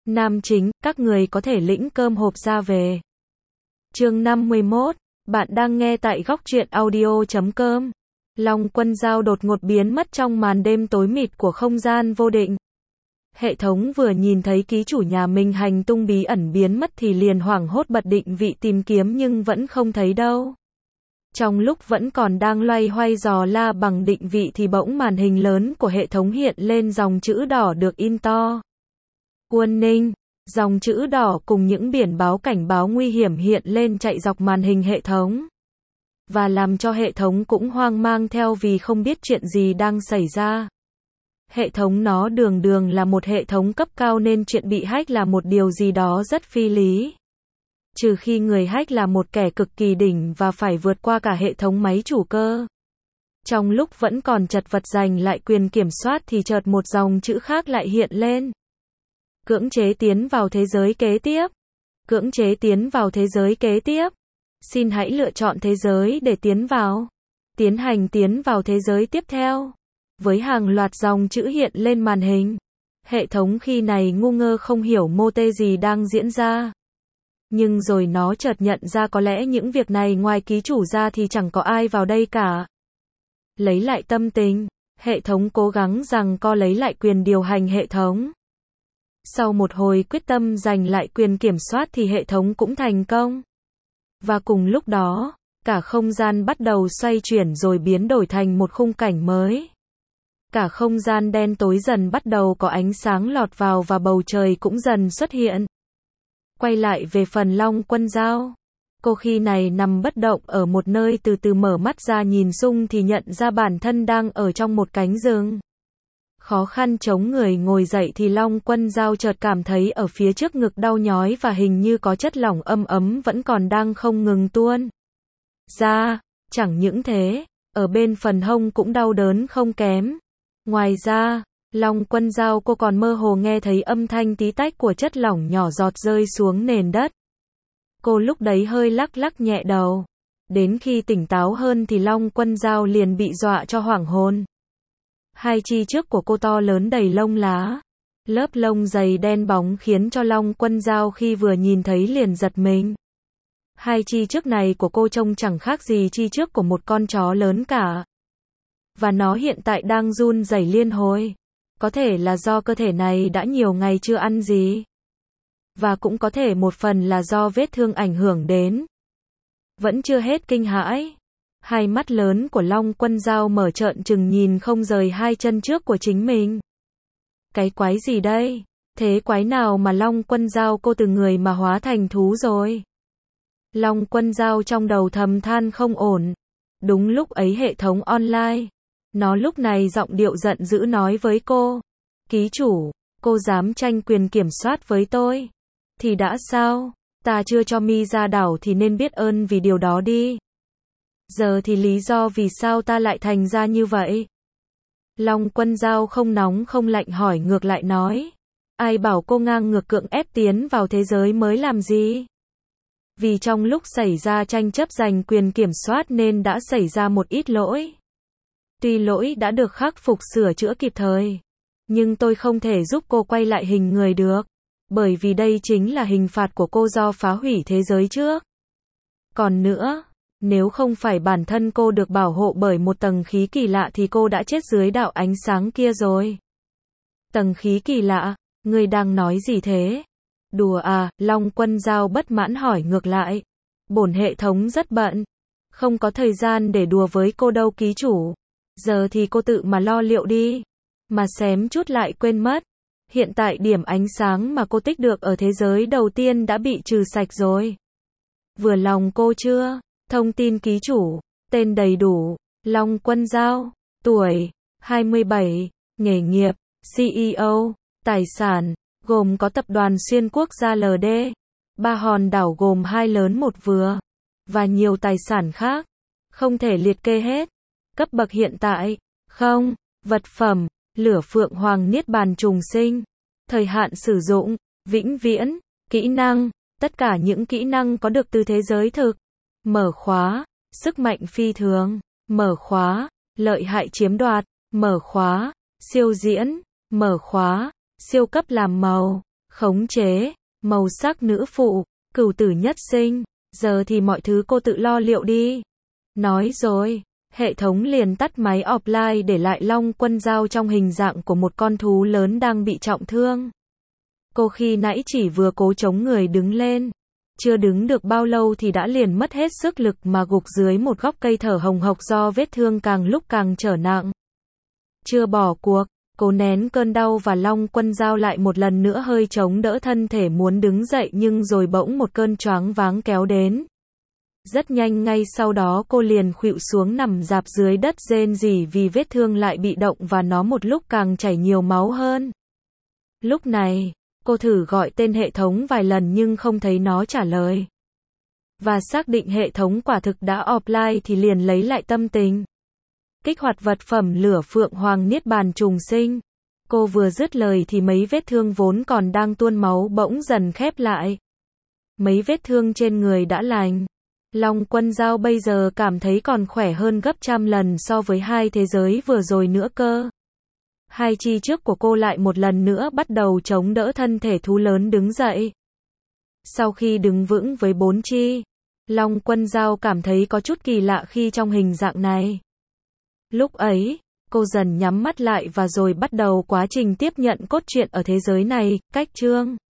Nam chính, các người có thể lĩnh cơm hộp ra về. Chương 51, bạn đang nghe tại góc truyện audio.com. Long Quân Dao đột ngột biến mất trong màn đêm tối mịt của không gian vô định. Hệ thống vừa nhìn thấy ký chủ nhà mình hành tung bí ẩn biến mất thì liền hoảng hốt bật định vị tìm kiếm nhưng vẫn không thấy đâu. Trong lúc vẫn còn đang loay hoay dò la bằng định vị thì bỗng màn hình lớn của hệ thống hiện lên dòng chữ đỏ được in to. Warning, dòng chữ đỏ cùng những biển báo cảnh báo nguy hiểm hiện lên chạy dọc màn hình hệ thống. Và làm cho hệ thống cũng hoang mang theo vì không biết chuyện gì đang xảy ra. Hệ thống nó đường đường là một hệ thống cấp cao nên chuyện bị hack là một điều gì đó rất phi lý. Trừ khi người hack là một kẻ cực kỳ đỉnh và phải vượt qua cả hệ thống máy chủ cơ. Trong lúc vẫn còn chật vật giành lại quyền kiểm soát thì chợt một dòng chữ khác lại hiện lên. Cưỡng chế tiến vào thế giới kế tiếp. Cưỡng chế tiến vào thế giới kế tiếp. Xin hãy lựa chọn thế giới để tiến vào. Tiến hành tiến vào thế giới tiếp theo. Với hàng loạt dòng chữ hiện lên màn hình. Hệ thống khi này ngu ngơ không hiểu mô tê gì đang diễn ra. Nhưng rồi nó chợt nhận ra có lẽ những việc này ngoài ký chủ ra thì chẳng có ai vào đây cả. Lấy lại tâm tình, hệ thống cố gắng giằng co lấy lại quyền điều hành hệ thống. Sau một hồi quyết tâm giành lại quyền kiểm soát thì hệ thống cũng thành công. Và cùng lúc đó, cả không gian bắt đầu xoay chuyển rồi biến đổi thành một khung cảnh mới. Cả không gian đen tối dần bắt đầu có ánh sáng lọt vào và bầu trời cũng dần xuất hiện. Quay lại về phần Long Quân Dao. Cô khi này nằm bất động ở một nơi từ từ mở mắt ra nhìn xung thì nhận ra bản thân đang ở trong một cánh rừng. Khó khăn chống người ngồi dậy thì Long Quân Dao chợt cảm thấy ở phía trước ngực đau nhói và hình như có chất lỏng ấm ấm vẫn còn đang không ngừng tuôn ra. Chẳng những thế, ở bên phần hông cũng đau đớn không kém. Ngoài ra, Long Quân Dao cô còn mơ hồ nghe thấy âm thanh tí tách của chất lỏng nhỏ giọt rơi xuống nền đất. Cô lúc đấy hơi lắc lắc nhẹ đầu. Đến khi tỉnh táo hơn thì Long Quân Dao liền bị dọa cho hoảng hồn. Hai chi trước của cô to lớn đầy lông lá. Lớp lông dày đen bóng khiến cho Long Quân Dao khi vừa nhìn thấy liền giật mình. Hai chi trước này của cô trông chẳng khác gì chi trước của một con chó lớn cả. Và nó hiện tại đang run rẩy liên hồi. Có thể là do cơ thể này đã nhiều ngày chưa ăn gì. Và cũng có thể một phần là do vết thương ảnh hưởng đến. Vẫn chưa hết kinh hãi. Hai mắt lớn của Long Quân Dao mở trợn trừng nhìn không rời hai chân trước của chính mình. Cái quái gì đây? Thế quái nào mà Long Quân Dao cô từ người mà hóa thành thú rồi? Long Quân Dao trong đầu thầm than không ổn. Đúng lúc ấy hệ thống online. Nó lúc này giọng điệu giận dữ nói với cô. Ký chủ, cô dám tranh quyền kiểm soát với tôi. Thì đã sao? Ta chưa cho mi ra đảo thì nên biết ơn vì điều đó đi. Giờ thì lý do vì sao ta lại thành ra như vậy? Long Quân Dao không nóng không lạnh hỏi ngược lại nói. Ai bảo cô ngang ngược cưỡng ép tiến vào thế giới mới làm gì? Vì trong lúc xảy ra tranh chấp giành quyền kiểm soát nên đã xảy ra một ít lỗi. Tuy lỗi đã được khắc phục sửa chữa kịp thời. Nhưng tôi không thể giúp cô quay lại hình người được. Bởi vì đây chính là hình phạt của cô do phá hủy thế giới trước. Còn nữa, nếu không phải bản thân cô được bảo hộ bởi một tầng khí kỳ lạ thì cô đã chết dưới đạo ánh sáng kia rồi. Tầng khí kỳ lạ? Ngươi đang nói gì thế? Đùa à? Long Quân Dao bất mãn hỏi ngược lại. Bổn hệ thống rất bận. Không có thời gian để đùa với cô đâu ký chủ. Giờ thì cô tự mà lo liệu đi. Mà xém chút lại quên mất. Hiện tại điểm ánh sáng mà cô tích được ở thế giới đầu tiên đã bị trừ sạch rồi. Vừa lòng cô chưa? Thông tin ký chủ. Tên đầy đủ. Long Quân Dao. Tuổi. 27. Nghề nghiệp. CEO. Tài sản. Gồm có tập đoàn xuyên quốc gia LD. 3 hòn đảo gồm 2 lớn 1 vừa. Và nhiều tài sản khác. Không thể liệt kê hết. Cấp bậc hiện tại. Không. Vật phẩm. Lửa Phượng Hoàng Niết Bàn trùng sinh. Thời hạn sử dụng. Vĩnh viễn. Kỹ năng. Tất cả những kỹ năng có được từ thế giới thực. Mở khóa. Sức mạnh phi thường. Mở khóa. Lợi hại chiếm đoạt. Mở khóa. Siêu diễn. Mở khóa. Siêu cấp làm màu. khống chế, màu sắc nữ phụ, cửu tử nhất sinh, giờ thì mọi thứ cô tự lo liệu đi. Nói rồi, hệ thống liền tắt máy offline để lại Long Quân Dao trong hình dạng của một con thú lớn đang bị trọng thương. Cô khi nãy chỉ vừa cố chống người đứng lên, chưa đứng được bao lâu thì đã liền mất hết sức lực mà gục dưới một gốc cây thở hồng hộc do vết thương càng lúc càng trở nặng. Chưa bỏ cuộc, cô nén cơn đau và Long Quân Dao lại một lần nữa hơi chống đỡ thân thể muốn đứng dậy nhưng rồi bỗng một cơn choáng váng kéo đến. Rất nhanh ngay sau đó cô liền khuỵu xuống nằm rạp dưới đất rên rỉ vì vết thương lại bị động và nó một lúc càng chảy nhiều máu hơn. Lúc này, cô thử gọi tên hệ thống vài lần nhưng không thấy nó trả lời. Và xác định hệ thống quả thực đã offline thì liền lấy lại tâm tình. Kích hoạt vật phẩm lửa phượng hoàng niết bàn trùng sinh. Cô vừa dứt lời thì mấy vết thương vốn còn đang tuôn máu bỗng dần khép lại. Mấy vết thương trên người đã lành. Long Quân Dao bây giờ cảm thấy còn khỏe hơn gấp trăm lần so với hai thế giới vừa rồi nữa cơ. Hai chi trước của cô lại một lần nữa bắt đầu chống đỡ thân thể thú lớn đứng dậy. Sau khi đứng vững với bốn chi, Long Quân Dao cảm thấy có chút kỳ lạ khi trong hình dạng này. Lúc ấy, cô dần nhắm mắt lại và rồi bắt đầu quá trình tiếp nhận cốt truyện ở thế giới này, cách chương